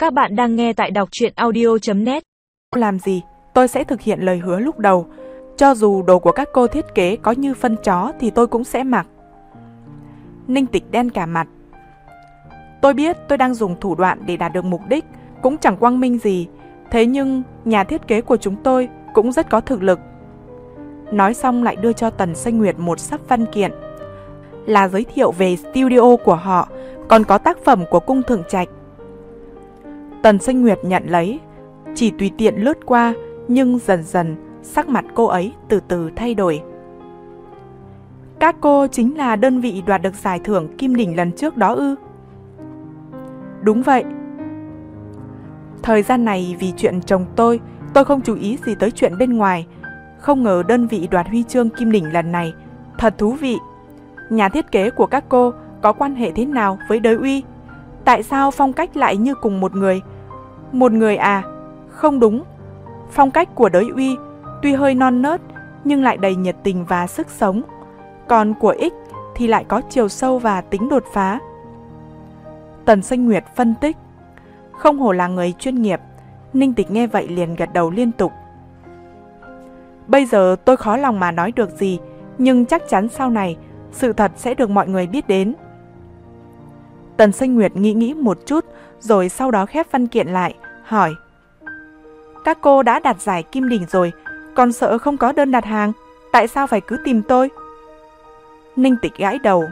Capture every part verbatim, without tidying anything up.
Các bạn đang nghe tại đọc truyện audio chấm net. Làm gì, tôi sẽ thực hiện lời hứa lúc đầu. Cho dù đồ của các cô thiết kế có như phân chó thì tôi cũng sẽ mặc. Ninh Tịch đen cả mặt. Tôi biết tôi đang dùng thủ đoạn để đạt được mục đích, cũng chẳng quang minh gì. Thế nhưng nhà thiết kế của chúng tôi cũng rất có thực lực. Nói xong lại đưa cho Tần Xanh Nguyệt một sắp văn kiện, là giới thiệu về studio của họ, còn có tác phẩm của cung Thượng Trạch. Tần Xanh Nguyệt nhận lấy, chỉ tùy tiện lướt qua, nhưng dần dần sắc mặt cô ấy từ từ thay đổi. Các cô chính là đơn vị đoạt được giải thưởng Kim Đỉnh lần trước đó ư? Đúng vậy. Thời gian này vì chuyện chồng tôi, tôi không chú ý gì tới chuyện bên ngoài. Không ngờ đơn vị đoạt huy chương Kim Đỉnh lần này thật thú vị. Nhà thiết kế của các cô có quan hệ thế nào với Đới Uy? Tại sao phong cách lại như cùng một người? Một người à? Không đúng. Phong cách của Đới Uy tuy hơi non nớt nhưng lại đầy nhiệt tình và sức sống. Còn của X thì lại có chiều sâu và tính đột phá. Tần Xanh Nguyệt phân tích. Không hổ là người chuyên nghiệp. Ninh Tịch nghe vậy liền gật đầu liên tục. Bây giờ tôi khó lòng mà nói được gì, nhưng chắc chắn sau này sự thật sẽ được mọi người biết đến. Tần Xanh Nguyệt nghĩ nghĩ một chút, rồi sau đó khép văn kiện lại, hỏi. Các cô đã đặt giải Kim Đỉnh rồi, còn sợ không có đơn đặt hàng, tại sao phải cứ tìm tôi? Ninh Tịch gãi đầu.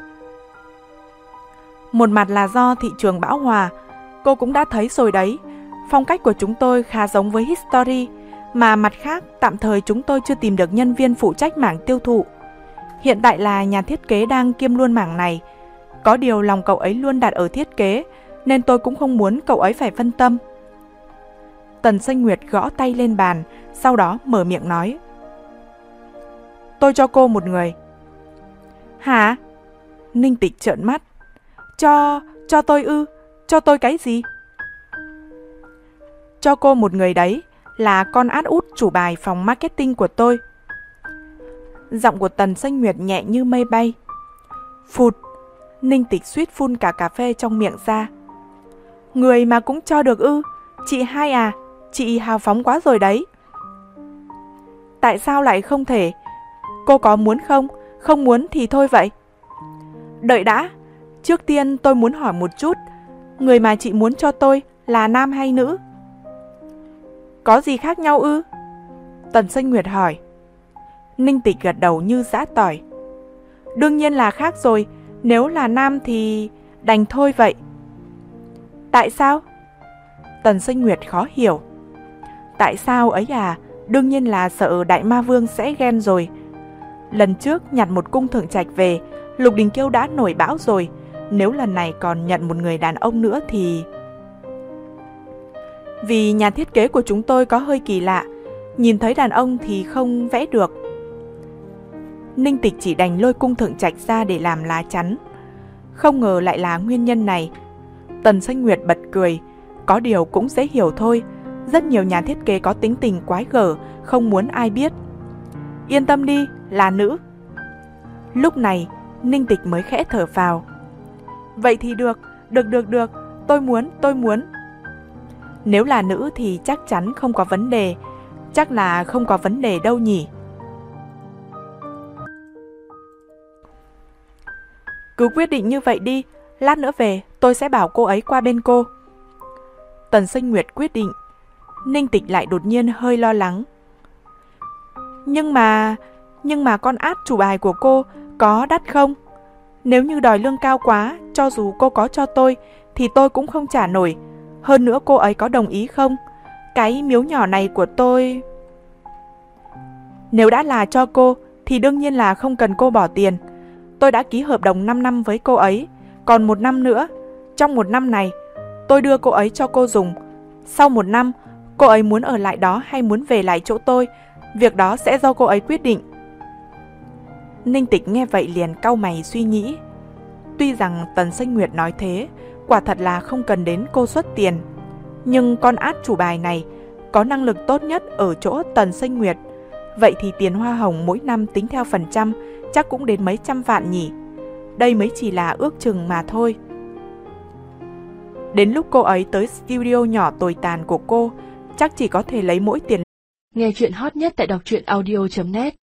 Một mặt là do thị trường bão hòa, cô cũng đã thấy rồi đấy, phong cách của chúng tôi khá giống với History, mà mặt khác tạm thời chúng tôi chưa tìm được nhân viên phụ trách mảng tiêu thụ. Hiện tại là nhà thiết kế đang kiêm luôn mảng này, có điều lòng cậu ấy luôn đặt ở thiết kế, nên tôi cũng không muốn cậu ấy phải phân tâm. Tần Xanh Nguyệt gõ tay lên bàn, sau đó mở miệng nói. Tôi cho cô một người. Hả? Ninh Tịch trợn mắt. Cho, cho tôi ư? Cho tôi cái gì? Cho cô một người đấy, là con át út chủ bài phòng marketing của tôi. Giọng của Tần Xanh Nguyệt nhẹ như mây bay. Phụt, Ninh Tịch suýt phun cả cà phê trong miệng ra. Người mà cũng cho được ư? Chị hai à, chị hào phóng quá rồi đấy. Tại sao lại không thể? Cô có muốn không? Không muốn thì thôi vậy. Đợi đã, trước tiên tôi muốn hỏi một chút, người mà chị muốn cho tôi là nam hay nữ? Có gì khác nhau ư? Tần Xanh Nguyệt hỏi. Ninh Tịch gật đầu như giã tỏi. Đương nhiên là khác rồi, nếu là nam thì đành thôi vậy. Tại sao? Tần Xanh Nguyệt khó hiểu. Tại sao ấy à? Đương nhiên là sợ Đại Ma Vương sẽ ghen rồi. Lần trước nhặt một cung Thượng Trạch về, Lục Đình Kiêu đã nổi bão rồi. Nếu lần này còn nhận một người đàn ông nữa thì... Vì nhà thiết kế của chúng tôi có hơi kỳ lạ, nhìn thấy đàn ông thì không vẽ được. Ninh Tịch chỉ đành lôi cung Thượng Trạch ra để làm lá chắn. Không ngờ lại là nguyên nhân này. Tần Xanh Nguyệt bật cười. Có điều cũng dễ hiểu thôi. Rất nhiều nhà thiết kế có tính tình quái gở, không muốn ai biết. Yên tâm đi, là nữ. Lúc này Ninh Tịch mới khẽ thở phào. Vậy thì được, được được được, tôi muốn, tôi muốn. Nếu là nữ thì chắc chắn không có vấn đề. Chắc là không có vấn đề đâu nhỉ. Cứ quyết định như vậy đi, lát nữa về tôi sẽ bảo cô ấy qua bên cô. Tần Xanh Nguyệt quyết định. Ninh Tịch lại đột nhiên hơi lo lắng. Nhưng mà, nhưng mà con át chủ bài của cô có đắt không? Nếu như đòi lương cao quá, cho dù cô có cho tôi thì tôi cũng không trả nổi. Hơn nữa cô ấy có đồng ý không? Cái miếu nhỏ này của tôi... Nếu đã là cho cô thì đương nhiên là không cần cô bỏ tiền. Tôi đã ký hợp đồng năm năm với cô ấy, còn một năm nữa. Trong một năm này tôi đưa cô ấy cho cô dùng. Sau một năm cô ấy muốn ở lại đó hay muốn về lại chỗ tôi, việc đó sẽ do cô ấy quyết định. Ninh Tịch nghe vậy liền cau mày suy nghĩ. Tuy rằng Tần Xanh Nguyệt nói thế, quả thật là không cần đến cô xuất tiền, nhưng con át chủ bài này có năng lực tốt nhất ở chỗ Tần Xanh Nguyệt. Vậy thì tiền hoa hồng mỗi năm tính theo phần trăm chắc cũng đến mấy trăm vạn nhỉ. Đây mới chỉ là ước chừng mà thôi. Đến lúc cô ấy tới studio nhỏ tồi tàn của cô, chắc chỉ có thể lấy mỗi tiền. Nghe chuyện hot nhất tại đọc truyện audio chấm net